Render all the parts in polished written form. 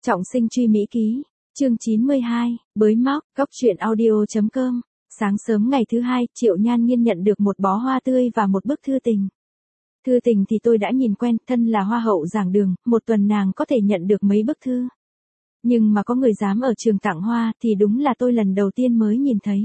Trọng sinh truy Mỹ ký, chương 92, bới móc, góc truyện audio.com. Sáng sớm ngày thứ hai, Triệu Nhan Nhiên nhận được một bó hoa tươi và một bức thư tình. Thư tình thì tôi đã nhìn quen, thân là hoa hậu giảng đường, một tuần nàng có thể nhận được mấy bức thư. Nhưng mà có người dám ở trường tặng hoa thì đúng là tôi lần đầu tiên mới nhìn thấy.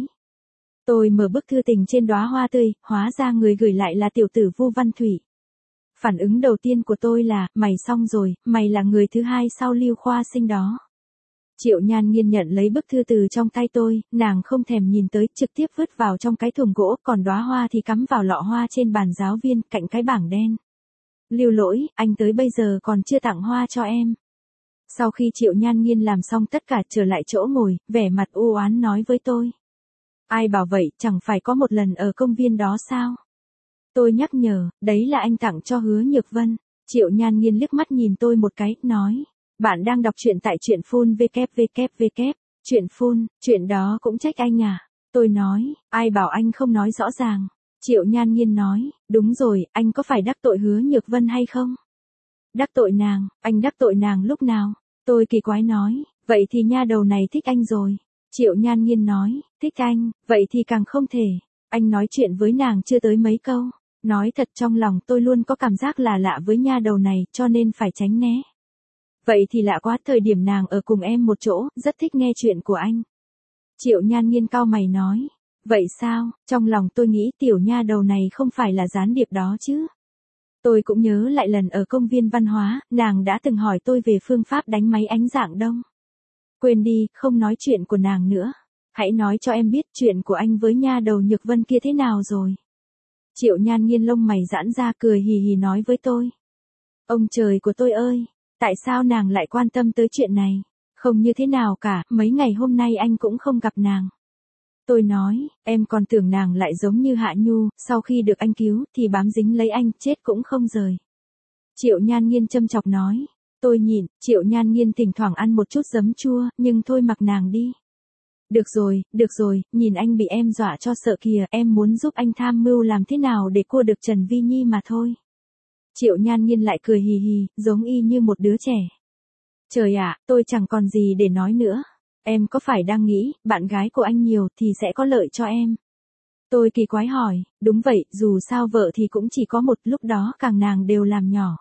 Tôi mở bức thư tình trên đóa hoa tươi, hóa ra người gửi lại là tiểu tử Vu Văn Thủy. Phản ứng đầu tiên của tôi là, mày xong rồi, mày là người thứ hai sau Lưu Khoa Sinh đó. Triệu Nhan Nhiên nhận lấy bức thư từ trong tay tôi, nàng không thèm nhìn tới, trực tiếp vứt vào trong cái thùng gỗ, còn đóa hoa thì cắm vào lọ hoa trên bàn giáo viên, cạnh cái bảng đen. Lưu Lỗi, anh tới bây giờ còn chưa tặng hoa cho em. Sau khi Triệu Nhan Nhiên làm xong tất cả trở lại chỗ ngồi, vẻ mặt u oán nói với tôi. Ai bảo vậy, chẳng phải có một lần ở công viên đó sao? Tôi nhắc nhở, đấy là anh tặng cho Hứa Nhược Vân. Triệu Nhan Nhiên liếc mắt nhìn tôi một cái, nói. Bạn đang đọc truyện tại truyện phun www. Truyện phun, chuyện đó cũng trách anh à? Tôi nói, ai bảo anh không nói rõ ràng. Triệu Nhan Nhiên nói, đúng rồi, anh có phải đắc tội Hứa Nhược Vân hay không? Đắc tội nàng, anh đắc tội nàng lúc nào? Tôi kỳ quái nói, vậy thì nha đầu này thích anh rồi. Triệu Nhan Nhiên nói, thích anh, vậy thì càng không thể. Anh nói chuyện với nàng chưa tới mấy câu. Nói thật trong lòng tôi luôn có cảm giác là lạ với nha đầu này cho nên phải tránh né. Vậy thì lạ quá, thời điểm nàng ở cùng em một chỗ, rất thích nghe chuyện của anh. Triệu Nhan Nhiên cau mày nói. Vậy sao, trong lòng tôi nghĩ tiểu nha đầu này không phải là gián điệp đó chứ. Tôi cũng nhớ lại lần ở công viên văn hóa, nàng đã từng hỏi tôi về phương pháp đánh máy ánh dạng đông. Quên đi, không nói chuyện của nàng nữa. Hãy nói cho em biết chuyện của anh với nha đầu Nhược Vân kia thế nào rồi. Triệu Nhan Nhiên lông mày giãn ra cười hì hì nói với tôi. Ông trời của tôi ơi, tại sao nàng lại quan tâm tới chuyện này? Không như thế nào cả, mấy ngày hôm nay anh cũng không gặp nàng. Tôi nói, em còn tưởng nàng lại giống như Hạ Nhu, sau khi được anh cứu thì bám dính lấy anh, chết cũng không rời. Triệu Nhan Nhiên châm chọc nói. Tôi nhìn, Triệu Nhan Nhiên thỉnh thoảng ăn một chút giấm chua, nhưng thôi mặc nàng đi. Được rồi, nhìn anh bị em dọa cho sợ kìa, em muốn giúp anh tham mưu làm thế nào để cua được Trần Vi Nhi mà thôi. Triệu Nhan Nhiên lại cười hì hì, giống y như một đứa trẻ. Trời ạ, tôi chẳng còn gì để nói nữa. Em có phải đang nghĩ, bạn gái của anh nhiều thì sẽ có lợi cho em? Tôi kỳ quái hỏi, đúng vậy, dù sao vợ thì cũng chỉ có một, lúc đó càng nàng đều làm nhỏ.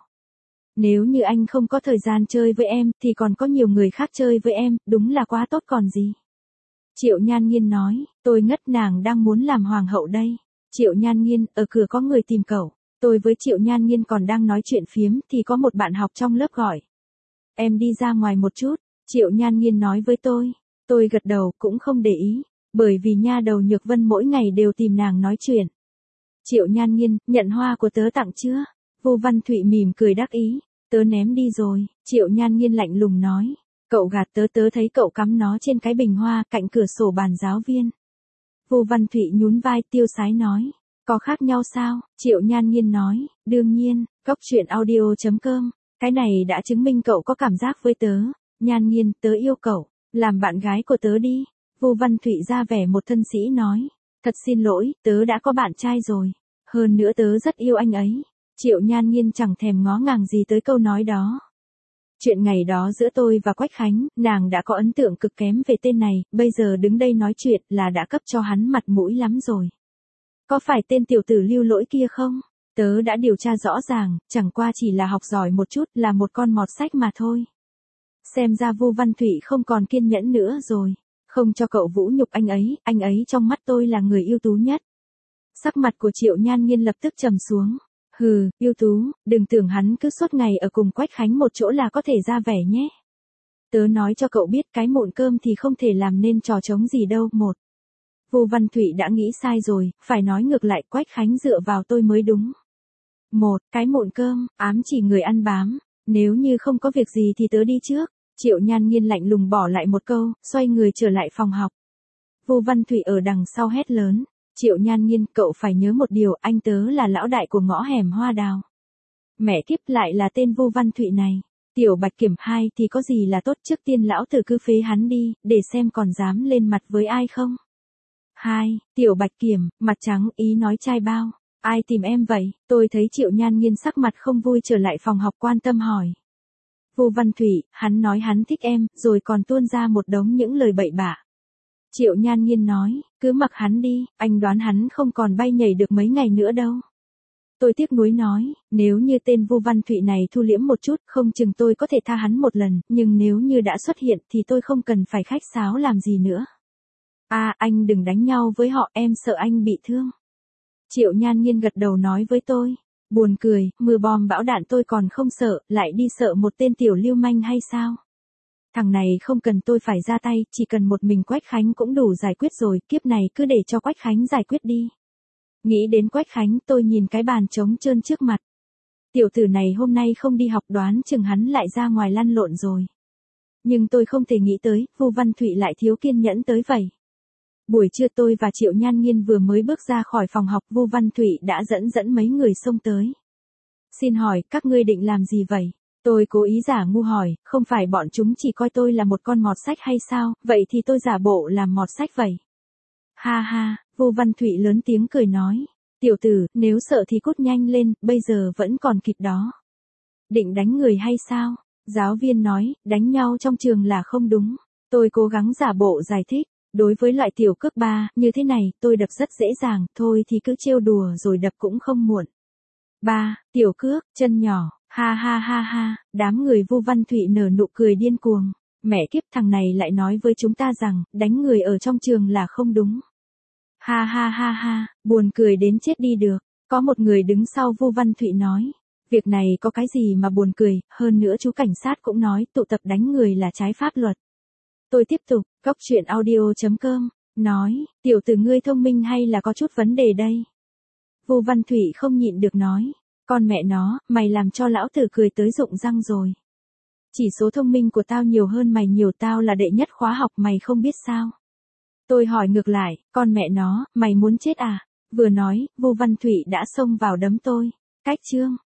Nếu như anh không có thời gian chơi với em, thì còn có nhiều người khác chơi với em, đúng là quá tốt còn gì. Triệu Nhan Nhiên nói, tôi ngất, nàng đang muốn làm hoàng hậu đây. Triệu Nhan Nhiên, ở cửa có người tìm cậu. Tôi với Triệu Nhan Nhiên còn đang nói chuyện phiếm thì có một bạn học trong lớp gọi. Em đi ra ngoài một chút, Triệu Nhan Nhiên nói với tôi. Tôi gật đầu cũng không để ý, bởi vì nha đầu Nhược Vân mỗi ngày đều tìm nàng nói chuyện. Triệu Nhan Nhiên, nhận hoa của tớ tặng chưa? Vu Văn Thụy mỉm cười đắc ý. Tớ ném đi rồi, Triệu Nhan Nhiên lạnh lùng nói. Cậu gạt tớ thấy cậu cắm nó trên cái bình hoa cạnh cửa sổ bàn giáo viên. Vu Văn Thụy nhún vai tiêu sái nói. Có khác nhau sao? Triệu Nhan Nhiên nói. Đương nhiên, góc truyện audio.com. Cái này đã chứng minh cậu có cảm giác với tớ. Nhan Nhiên, tớ yêu cậu. Làm bạn gái của tớ đi. Vu Văn Thụy ra vẻ một thân sĩ nói. Thật xin lỗi, tớ đã có bạn trai rồi. Hơn nữa tớ rất yêu anh ấy. Triệu Nhan Nhiên chẳng thèm ngó ngàng gì tới câu nói đó. Chuyện ngày đó giữa tôi và Quách Khánh, nàng đã có ấn tượng cực kém về tên này, bây giờ đứng đây nói chuyện là đã cấp cho hắn mặt mũi lắm rồi. Có phải tên tiểu tử Lưu Lỗi kia không? Tớ đã điều tra rõ ràng, chẳng qua chỉ là học giỏi một chút, là một con mọt sách mà thôi. Xem ra Vu Văn Thụy không còn kiên nhẫn nữa rồi. Không cho cậu vũ nhục anh ấy trong mắt tôi là người ưu tú nhất. Sắc mặt của Triệu Nhan Nhiên lập tức trầm xuống. Hừ, ưu tú, đừng tưởng hắn cứ suốt ngày ở cùng Quách Khánh một chỗ là có thể ra vẻ nhé. Tớ nói cho cậu biết cái mụn cơm thì không thể làm nên trò trống gì đâu. Một, Vu Văn Thụy đã nghĩ sai rồi, phải nói ngược lại Quách Khánh dựa vào tôi mới đúng. Một, cái mụn cơm, ám chỉ người ăn bám. Nếu như không có việc gì thì tớ đi trước. Triệu Nhan Nhiên lạnh lùng bỏ lại một câu, xoay người trở lại phòng học. Vu Văn Thụy ở đằng sau hét lớn. Triệu Nhan Nhiên, cậu phải nhớ một điều, anh tớ là lão đại của ngõ hẻm Hoa Đào. Mẹ kiếp, lại là tên Vu Văn Thụy này. Tiểu Bạch Kiểm 2 thì có gì là tốt, trước tiên lão tử cứ phế hắn đi, để xem còn dám lên mặt với ai không. 2. Tiểu Bạch Kiểm, mặt trắng, ý nói chai bao. Ai tìm em vậy? Tôi thấy Triệu Nhan Nhiên sắc mặt không vui trở lại phòng học quan tâm hỏi. Vu Văn Thủy, hắn nói hắn thích em, rồi còn tuôn ra một đống những lời bậy bạ. Triệu Nhan Nhiên nói, cứ mặc hắn đi, anh đoán hắn không còn bay nhảy được mấy ngày nữa đâu. Tôi tiếc nuối nói, nếu như tên Vu Văn Thụy này thu liễm một chút, không chừng tôi có thể tha hắn một lần, nhưng nếu như đã xuất hiện thì tôi không cần phải khách sáo làm gì nữa. À, anh đừng đánh nhau với họ, em sợ anh bị thương. Triệu Nhan Nhiên gật đầu nói với tôi, buồn cười, mưa bom bão đạn tôi còn không sợ, lại đi sợ một tên tiểu lưu manh hay sao? Thằng này không cần tôi phải ra tay, chỉ cần một mình Quách Khánh cũng đủ giải quyết rồi, kiếp này cứ để cho Quách Khánh giải quyết đi. Nghĩ đến Quách Khánh tôi nhìn cái bàn trống trơn trước mặt. Tiểu tử này hôm nay không đi học đoán chừng hắn lại ra ngoài lăn lộn rồi. Nhưng tôi không thể nghĩ tới, Vu Văn Thụy lại thiếu kiên nhẫn tới vậy. Buổi trưa tôi và Triệu Nhan Nhiên vừa mới bước ra khỏi phòng học, Vu Văn Thụy đã dẫn mấy người xông tới. Xin hỏi, các ngươi định làm gì vậy? Tôi cố ý giả ngu hỏi, không phải bọn chúng chỉ coi tôi là một con mọt sách hay sao, vậy thì tôi giả bộ làm mọt sách vậy. Ha ha, Vu Văn Thụy lớn tiếng cười nói, tiểu tử, nếu sợ thì cút nhanh lên, bây giờ vẫn còn kịp đó. Định đánh người hay sao? Giáo viên nói, đánh nhau trong trường là không đúng. Tôi cố gắng giả bộ giải thích, đối với loại tiểu cước ba, như thế này, tôi đập rất dễ dàng, thôi thì cứ trêu đùa rồi đập cũng không muộn. Ba, tiểu cước, chân nhỏ, ha ha ha ha, đám người Vu Văn Thụy nở nụ cười điên cuồng. Mẹ kiếp, thằng này lại nói với chúng ta rằng, đánh người ở trong trường là không đúng. Ha ha ha ha, buồn cười đến chết đi được. Có một người đứng sau Vu Văn Thụy nói, việc này có cái gì mà buồn cười, hơn nữa chú cảnh sát cũng nói tụ tập đánh người là trái pháp luật. Tôi tiếp tục, coctruyện.audio.com, nói, tiểu tử ngươi thông minh hay là có chút vấn đề đây? Vu Văn Thụy không nhịn được nói, con mẹ nó, mày làm cho lão tử cười tới rụng răng rồi. Chỉ số thông minh của tao nhiều hơn mày nhiều, tao là đệ nhất khóa học, mày không biết sao? Tôi hỏi ngược lại, con mẹ nó, mày muốn chết à? Vừa nói, Vu Văn Thụy đã xông vào đấm tôi. Cách chương